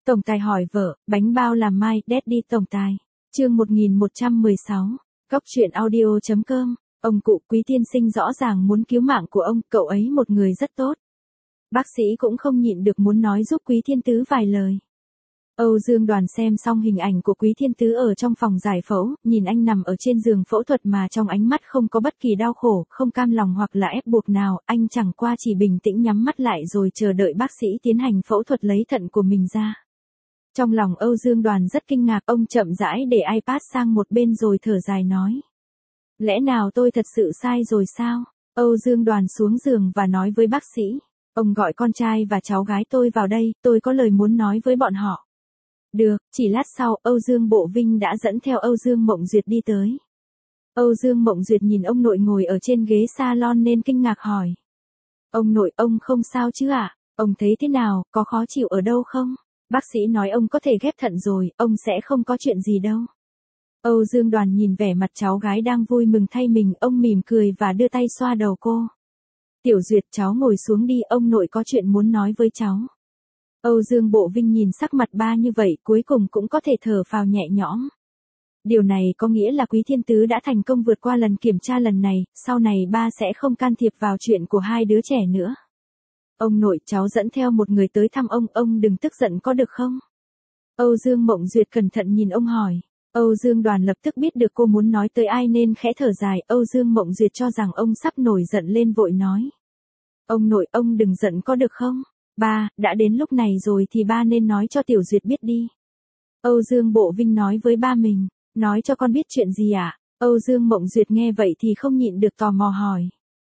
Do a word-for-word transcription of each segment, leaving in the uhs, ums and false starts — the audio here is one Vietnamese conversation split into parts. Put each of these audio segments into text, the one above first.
Tổng tài hỏi vợ, bánh bao làm mai, Daddy tổng tài. Chương một nghìn một trăm mười sáu. Góc truyện audio chấm com. Ông cụ Quý tiên sinh rõ ràng muốn cứu mạng của ông, cậu ấy một người rất tốt. Bác sĩ cũng không nhịn được muốn nói giúp Quý Thiên Tứ vài lời. Âu Dương Đoàn xem xong hình ảnh của Quý Thiên Tứ ở trong phòng giải phẫu, nhìn anh nằm ở trên giường phẫu thuật mà trong ánh mắt không có bất kỳ đau khổ, không cam lòng hoặc là ép buộc nào, anh chẳng qua chỉ bình tĩnh nhắm mắt lại rồi chờ đợi bác sĩ tiến hành phẫu thuật lấy thận của mình ra. Trong lòng Âu Dương Đoàn rất kinh ngạc, ông chậm rãi để iPad sang một bên rồi thở dài nói. Lẽ nào tôi thật sự sai rồi sao? Âu Dương Đoàn xuống giường và nói với bác sĩ. Ông gọi con trai và cháu gái tôi vào đây, tôi có lời muốn nói với bọn họ. Được, chỉ lát sau, Âu Dương Bộ Vinh đã dẫn theo Âu Dương Mộng Duyệt đi tới. Âu Dương Mộng Duyệt nhìn ông nội ngồi ở trên ghế salon nên kinh ngạc hỏi. Ông nội, ông không sao chứ ạ? À? Ông thấy thế nào, có khó chịu ở đâu không? Bác sĩ nói ông có thể ghép thận rồi, ông sẽ không có chuyện gì đâu. Âu Dương Đoàn nhìn vẻ mặt cháu gái đang vui mừng thay mình, ông mỉm cười và đưa tay xoa đầu cô. Tiểu Duyệt, cháu ngồi xuống đi, ông nội có chuyện muốn nói với cháu. Âu Dương Bộ Vinh nhìn sắc mặt ba như vậy, cuối cùng cũng có thể thở phào nhẹ nhõm. Điều này có nghĩa là Quý Thiên Tứ đã thành công vượt qua lần kiểm tra lần này, sau này ba sẽ không can thiệp vào chuyện của hai đứa trẻ nữa. Ông nội, cháu dẫn theo một người tới thăm ông, ông đừng tức giận có được không? Âu Dương Mộng Duyệt cẩn thận nhìn ông hỏi. Âu Dương Đoàn lập tức biết được cô muốn nói tới ai nên khẽ thở dài, Âu Dương Mộng Duyệt cho rằng ông sắp nổi giận lên vội nói. Ông nội, ông đừng giận có được không? Ba, đã đến lúc này rồi thì ba nên nói cho Tiểu Duyệt biết đi. Âu Dương Bộ Vinh nói với ba mình, nói cho con biết chuyện gì ạ? À? Âu Dương Mộng Duyệt nghe vậy thì không nhịn được tò mò hỏi.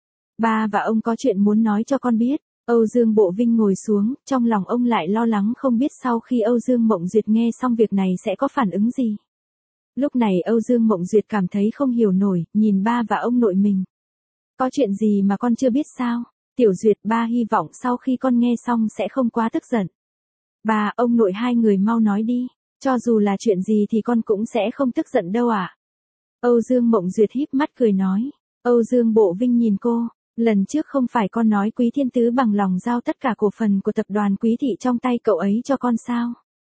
Ba và ông có chuyện muốn nói cho con biết. Âu Dương Bộ Vinh ngồi xuống, trong lòng ông lại lo lắng không biết sau khi Âu Dương Mộng Duyệt nghe xong việc này sẽ có phản ứng gì. Lúc này Âu Dương Mộng Duyệt cảm thấy không hiểu nổi, nhìn ba và ông nội mình. Có chuyện gì mà con chưa biết sao? Tiểu Duyệt, ba hy vọng sau khi con nghe xong sẽ không quá tức giận. Ba, ông nội hai người mau nói đi, cho dù là chuyện gì thì con cũng sẽ không tức giận đâu ạ. À? Âu Dương Mộng Duyệt híp mắt cười nói. Âu Dương Bộ Vinh nhìn cô, lần trước không phải con nói Quý Thiên Tứ bằng lòng giao tất cả cổ phần của tập đoàn Quý Thị trong tay cậu ấy cho con sao?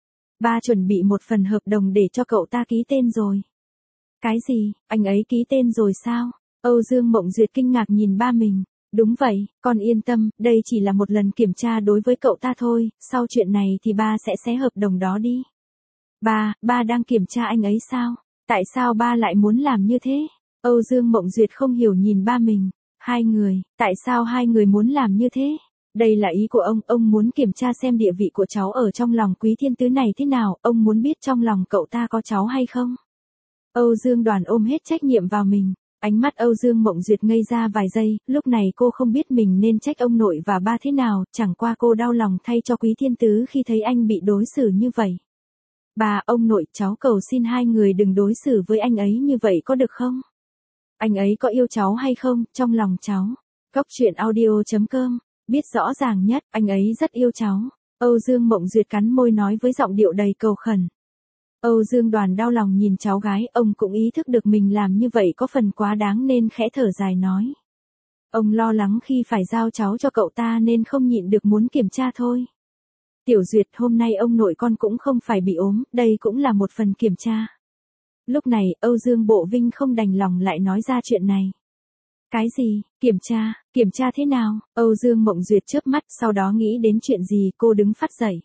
Ba chuẩn bị một phần hợp đồng để cho cậu ta ký tên rồi. Cái gì, anh ấy ký tên rồi sao? Âu Dương Mộng Duyệt kinh ngạc nhìn ba mình. Đúng vậy, con yên tâm, đây chỉ là một lần kiểm tra đối với cậu ta thôi, sau chuyện này thì ba sẽ xé hợp đồng đó đi. Ba, ba đang kiểm tra anh ấy sao? Tại sao ba lại muốn làm như thế? Âu Dương Mộng Duyệt không hiểu nhìn ba mình. Hai người, tại sao hai người muốn làm như thế? Đây là ý của ông, ông muốn kiểm tra xem địa vị của cháu ở trong lòng Quý Thiên Tứ này thế nào, ông muốn biết trong lòng cậu ta có cháu hay không? Âu Dương Đoàn ôm hết trách nhiệm vào mình. Ánh mắt Âu Dương Mộng Duyệt ngây ra vài giây, lúc này cô không biết mình nên trách ông nội và ba thế nào, chẳng qua cô đau lòng thay cho Quý Thiên Tứ khi thấy anh bị đối xử như vậy. Bà, ông nội, cháu cầu xin hai người đừng đối xử với anh ấy như vậy có được không? Anh ấy có yêu cháu hay không, trong lòng cháu? Góc truyện audio chấm com, biết rõ ràng nhất, anh ấy rất yêu cháu. Âu Dương Mộng Duyệt cắn môi nói với giọng điệu đầy cầu khẩn. Âu Dương Đoàn đau lòng nhìn cháu gái, ông cũng ý thức được mình làm như vậy có phần quá đáng nên khẽ thở dài nói. Ông lo lắng khi phải giao cháu cho cậu ta nên không nhịn được muốn kiểm tra thôi. Tiểu Duyệt, hôm nay ông nội con cũng không phải bị ốm, đây cũng là một phần kiểm tra. Lúc này, Âu Dương Bộ Vinh không đành lòng lại nói ra chuyện này. Cái gì, kiểm tra, kiểm tra thế nào? Âu Dương Mộng Duyệt chớp mắt, sau đó nghĩ đến chuyện gì, cô đứng phắt dậy.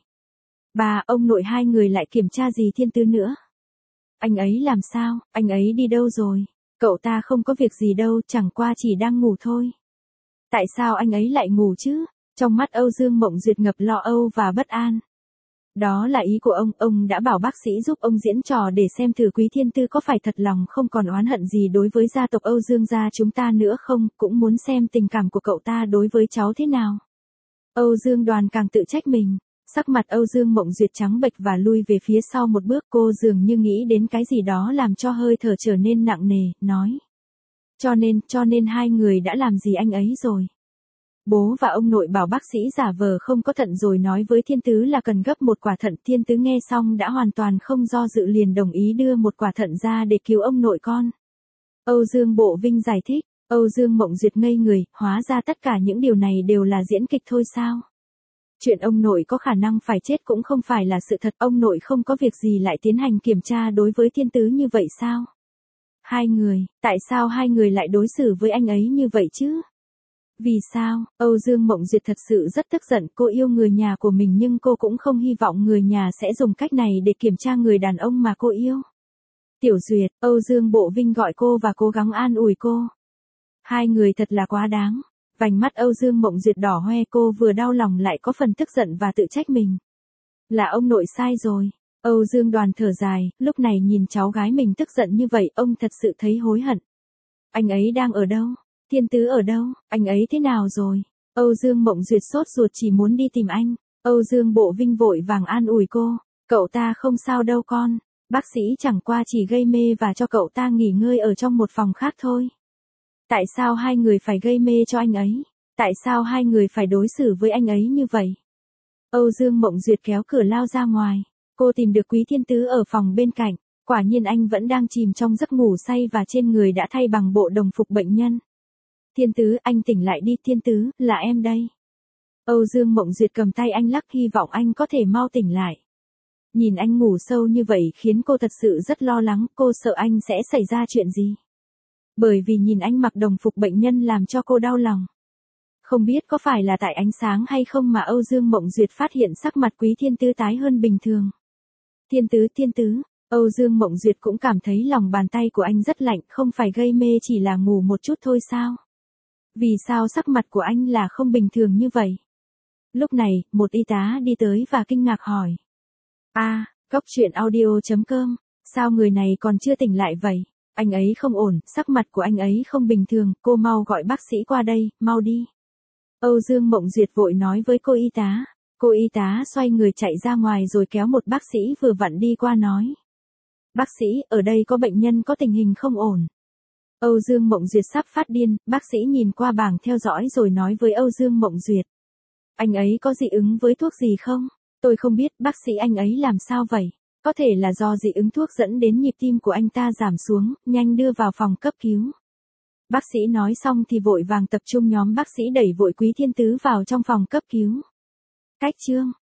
Bà, ông nội hai người lại kiểm tra gì Thiên Tứ nữa? Anh ấy làm sao, anh ấy đi đâu rồi? Cậu ta không có việc gì đâu, chẳng qua chỉ đang ngủ thôi. Tại sao anh ấy lại ngủ chứ? Trong mắt Âu Dương Mộng Duyệt ngập lo âu và bất an. Đó là ý của ông, ông đã bảo bác sĩ giúp ông diễn trò để xem thử Quý Thiên Tứ có phải thật lòng không còn oán hận gì đối với gia tộc Âu Dương gia chúng ta nữa không, cũng muốn xem tình cảm của cậu ta đối với cháu thế nào. Âu Dương Đoàn càng tự trách mình. Sắc mặt Âu Dương Mộng Duyệt trắng bệch và lui về phía sau một bước, cô dường như nghĩ đến cái gì đó làm cho hơi thở trở nên nặng nề, nói. Cho nên, cho nên hai người đã làm gì anh ấy rồi? Bố và ông nội bảo bác sĩ giả vờ không có thận rồi nói với Thiên Tứ là cần gấp một quả thận. Thiên Tứ nghe xong đã hoàn toàn không do dự liền đồng ý đưa một quả thận ra để cứu ông nội con. Âu Dương Bộ Vinh giải thích. Âu Dương Mộng Duyệt ngây người, hóa ra tất cả những điều này đều là diễn kịch thôi sao? Chuyện ông nội có khả năng phải chết cũng không phải là sự thật, ông nội không có việc gì lại tiến hành kiểm tra đối với Thiên Tứ như vậy sao? Hai người, tại sao hai người lại đối xử với anh ấy như vậy chứ? Vì sao? Âu Dương Mộng Duyệt thật sự rất tức giận, cô yêu người nhà của mình nhưng cô cũng không hy vọng người nhà sẽ dùng cách này để kiểm tra người đàn ông mà cô yêu. Tiểu Duyệt, Âu Dương Bộ Vinh gọi cô và cố gắng an ủi cô. Hai người thật là quá đáng. Vành mắt Âu Dương Mộng Duyệt đỏ hoe, cô vừa đau lòng lại có phần tức giận và tự trách mình. Là ông nội sai rồi. Âu Dương Đoàn thở dài, lúc này nhìn cháu gái mình tức giận như vậy, ông thật sự thấy hối hận. Anh ấy đang ở đâu? Thiên Tứ ở đâu? Anh ấy thế nào rồi? Âu Dương Mộng Duyệt sốt ruột chỉ muốn đi tìm anh. Âu Dương Bộ Vinh vội vàng an ủi cô. Cậu ta không sao đâu con. Bác sĩ chẳng qua chỉ gây mê và cho cậu ta nghỉ ngơi ở trong một phòng khác thôi. Tại sao hai người phải gây mê cho anh ấy? Tại sao hai người phải đối xử với anh ấy như vậy? Âu Dương Mộng Duyệt kéo cửa lao ra ngoài. Cô tìm được Quý Thiên Tứ ở phòng bên cạnh. Quả nhiên anh vẫn đang chìm trong giấc ngủ say và trên người đã thay bằng bộ đồng phục bệnh nhân. Thiên Tứ, anh tỉnh lại đi. Thiên Tứ, là em đây. Âu Dương Mộng Duyệt cầm tay anh lắc, hy vọng anh có thể mau tỉnh lại. Nhìn anh ngủ sâu như vậy khiến cô thật sự rất lo lắng, cô sợ anh sẽ xảy ra chuyện gì. Bởi vì nhìn anh mặc đồng phục bệnh nhân làm cho cô đau lòng. Không biết có phải là tại ánh sáng hay không mà Âu Dương Mộng Duyệt phát hiện sắc mặt Quý Thiên Tứ tái hơn bình thường. Thiên Tứ, Thiên Tứ, Âu Dương Mộng Duyệt cũng cảm thấy lòng bàn tay của anh rất lạnh, không phải gây mê chỉ là ngủ một chút thôi sao? Vì sao sắc mặt của anh là không bình thường như vậy? Lúc này, một y tá đi tới và kinh ngạc hỏi. A, à, Cóc Truyện Audio chấm com, sao người này còn chưa tỉnh lại vậy? Anh ấy không ổn, sắc mặt của anh ấy không bình thường, cô mau gọi bác sĩ qua đây, mau đi. Âu Dương Mộng Duyệt vội nói với cô y tá. Cô y tá xoay người chạy ra ngoài rồi kéo một bác sĩ vừa vặn đi qua nói. Bác sĩ, ở đây có bệnh nhân có tình hình không ổn. Âu Dương Mộng Duyệt sắp phát điên, bác sĩ nhìn qua bảng theo dõi rồi nói với Âu Dương Mộng Duyệt. Anh ấy có dị ứng với thuốc gì không? Tôi không biết, bác sĩ, anh ấy làm sao vậy? Có thể là do dị ứng thuốc dẫn đến nhịp tim của anh ta giảm xuống, nhanh đưa vào phòng cấp cứu. Bác sĩ nói xong thì vội vàng tập trung nhóm bác sĩ đẩy vội Quý Thiên Tứ vào trong phòng cấp cứu. Cách chương